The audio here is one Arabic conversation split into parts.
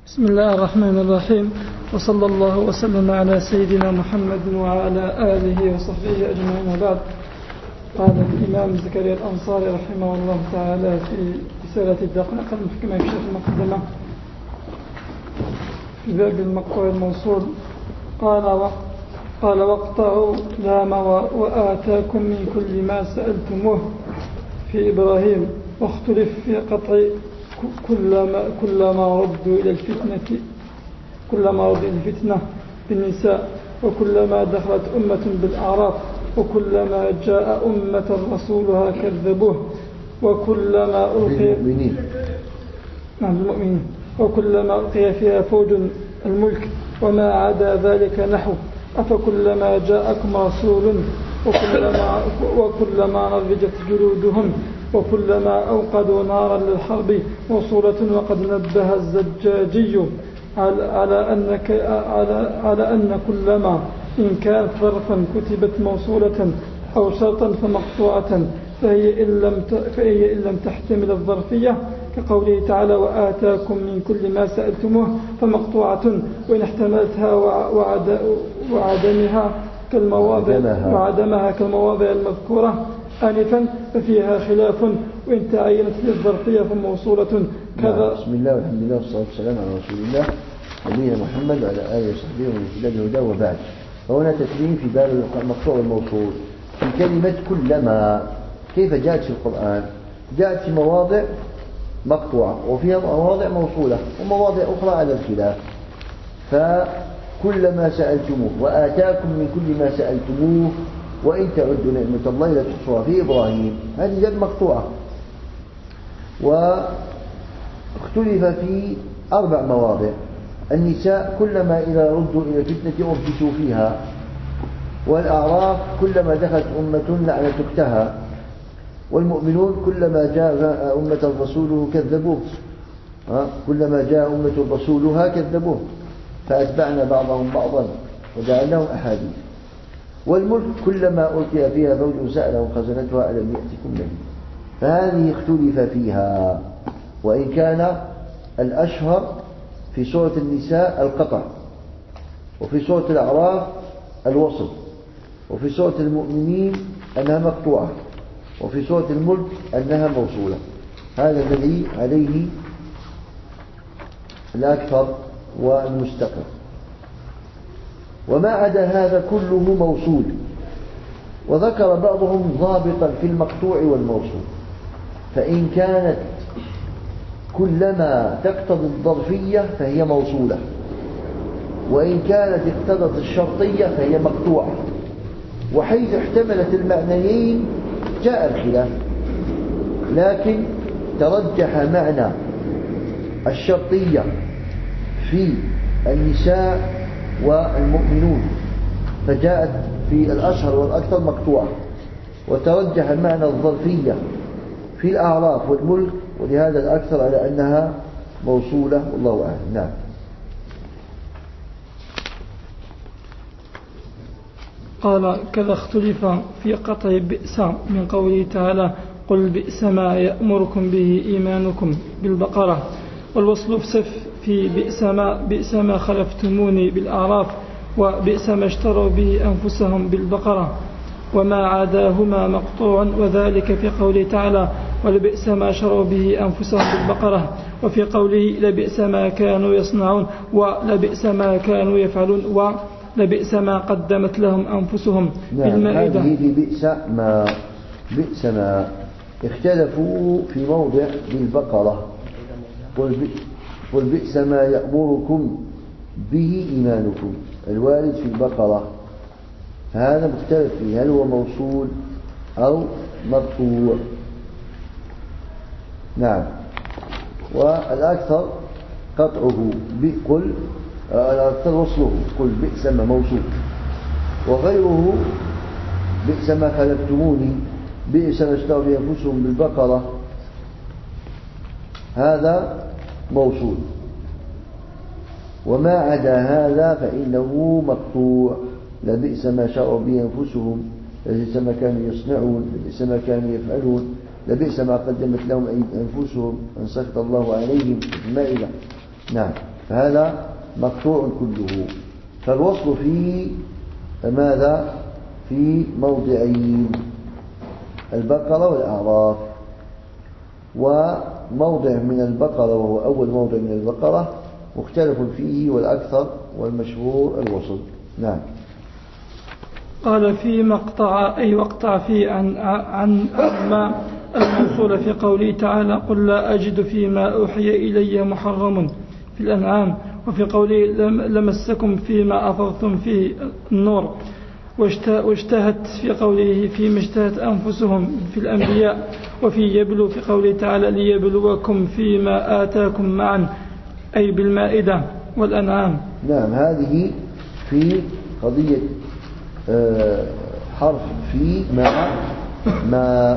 بسم الله الرحمن الرحيم، وصلى الله وسلم على سيدنا محمد وعلى آله وصحبه أجمعين. وبعد. قال الإمام زكريا الأنصاري رحمه الله تعالى في رسالة الدقائق المحكمة في شرح المقدمة في باب المقطوع الموصول قال واقطعوا لام وآتاكم من كل ما سألتموه في إبراهيم، واختلف في قطع كلما ردوا إلى الفتنة بالنساء، وكلما دخلت أمة بالأعراف، وكلما جاء أمة رسولها كذبوه، وكلما ألقي فيها فوج الملك، وما عدا ذلك نحو أفكلما جاءكم رسول وكلما نضجت جلودهم، وكلما أوقدوا نارا للحرب موصولة. وقد نبه الزجاجي على أن كلما إن كانت ظرفا كتبت موصولة أو شرطا فمقطوعة، فهي إن لم تحتمل الظرفية كقوله تعالى وآتاكم من كل ما سألتموه فمقطوعة، وإن احتملتها وعدمها كالمواضع المذكورة آنفا ففيها خلاف، وإن تعينت للظرفية فموصولة كذا. بسم الله والحمد لله والصلاة والسلام على رسول الله نبينا محمد وعلى آله وصحبه ومن اهتدى بهداه وبعد. فهنا تسليم في باب المقطوع والموصول في كلمة كلما. كيف جاءت في القرآن؟ جاءت في مواضع مقطوعة وفيها مواضع موصولة ومواضع أخرى على الخلاف. فكلما سألتموه وآتاكم من كل ما سألتموه وإن تعدوا نعمة الله لا تحصوها في إبراهيم، هذه جاءت مقطوعة. واختلف في 4 مواضع. النساء كلما إذا ردوا إلى الفتنة أرجسوا فيها، والأعراف كلما دخلت أمة لعنت أختها، والمؤمنون كلما جاء أمة رسوله كذبوه، كلما جاء أمة رسولها كذبوه فأتبعنا بعضهم بعضا وجعلناهم أحاديث. والملك كلما ألقي فيها فوج سألهم خزنتها ألم يأتكم نذير. فهذه اختلف فيها، وإن كان الأشهر في سورة النساء القطع، وفي سورة الأعراف الوصل، وفي سورة المؤمنين أنها مقطوعة، وفي سورة الملك أنها موصولة. هذا الذي عليه الأكثر والمستقر. وما عدا هذا كله موصول. وذكر بعضهم ضابطا في المقطوع والموصول، فإن كانت كلما تقتضي الظرفية فهي موصولة، وإن كانت اقتضت الشرطية فهي مقطوعة. وحيث احتملت المعنيين جاء الخلاف، لكن ترجح معنى الشرطية في النساء والمؤمنون فجاءت في الأشهر والأكثر مقطوعة، وترجح معنى الظرفية في الأعراف والملك، ولهذا الأكثر على أنها موصولة والله أعلم. نعم. قال كذا اختلف في قطع بئس من قوله تعالى قل بئس ما يأمركم به إيمانكم بالبقرة، والوصل في بئس ما خلفتموني بالأعراف، وبئس ما اشتروا به أنفسهم بالبقرة، وما عداهما مقطوع، وذلك في قوله تعالى ولبئس ما شروا به أنفسهم بالبقرة، وفي قوله لبئس ما كانوا يصنعون، ولبئس ما كانوا يفعلون، ولبئس ما قدمت لهم أنفسهم بالمائدة. هذه بئس ما اختلفوا في موضع بالبقرة. قل بئس ما يأمركم به إيمانكم، الوارد في البقرة هذا مختلف فيه، هل هو موصول أو مقطوع؟ نعم. والأكثر قطعه بقل، الأكثر وصله قل بئس ما موصول، وغيره بئس ما خلفتموني بئس ما اشتروا بأنفسهم بالبقرة هذا موصول. وما عدا هذا فإنه مقطوع. لبئس ما شروا به أنفسهم، لبئس ما كانوا يصنعون، لبئس ما كانوا يفعلون، لبئس ما قدمت لهم أنفسهم أن سخط الله عليهم. المائدة. نعم. فهذا مقطوع كله. فالوصل في ماذا؟ في موضعين: البقرة والأعراف. وموضع من البقرة وهو أول موضع من البقرة مختلف فيه، والأكثر والمشهور الوصل. نعم. قال في مقطع أي وقطع فيه عن ما الموصول في قوله تعالى قل لا أجد فيما أوحي إلي محرم في الأنعام، وفي قوله لمسكم فيما أفضتم فيه النور، واشتهت في قوله فيما اشتهت أنفسهم في الأنبياء، وفي يبلو في قوله تعالى ليبلوكم فيما آتاكم معا أي بالمائدة والأنعام. نعم، هذه في قضية حرف في ما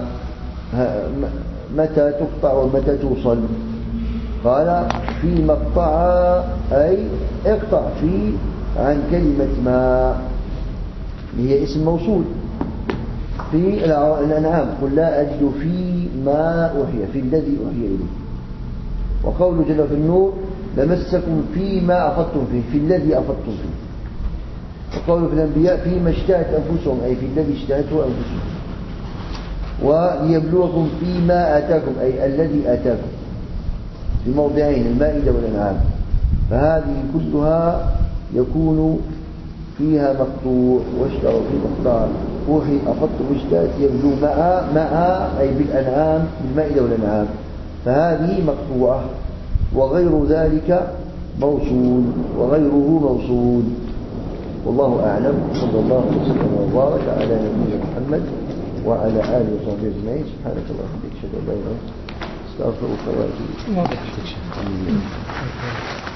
متى تقطع ومتى توصل. قال في مقطع أي اقطع في عن كلمة ما هي اسم موصول في الأنعام. قل لا أجد في ما أوحي في الذي أوحي إليه. وقوله جل في النور لمسكم فيما أفضتم فيه في الذي أفضتم فيه. وقوله في الأنبياء فيما اشتهت أنفسهم أي في الذي اشتهته أنفسهم. وليبلوكم فيما آتاكم أي الذي آتاكم في موضعين: المائدة والأنعام. فهذه كلها يكون فيها مقطوع. واشتروا في مقطع أوحي أفضتم اشتهت يبلو مع أي بالأنعام بالمائدة والأنعام. فهذه مقطوعة، وغير ذلك موصول وغيره موصول. والله أعلم. صلى الله عليه وسلم وبارك على نبينا محمد وعلى آله وصحبه أجمعين. سبحانك اللهم وبحمدك أشهد أن لا إله إلا أنت أستغفرك وأتوب إليك.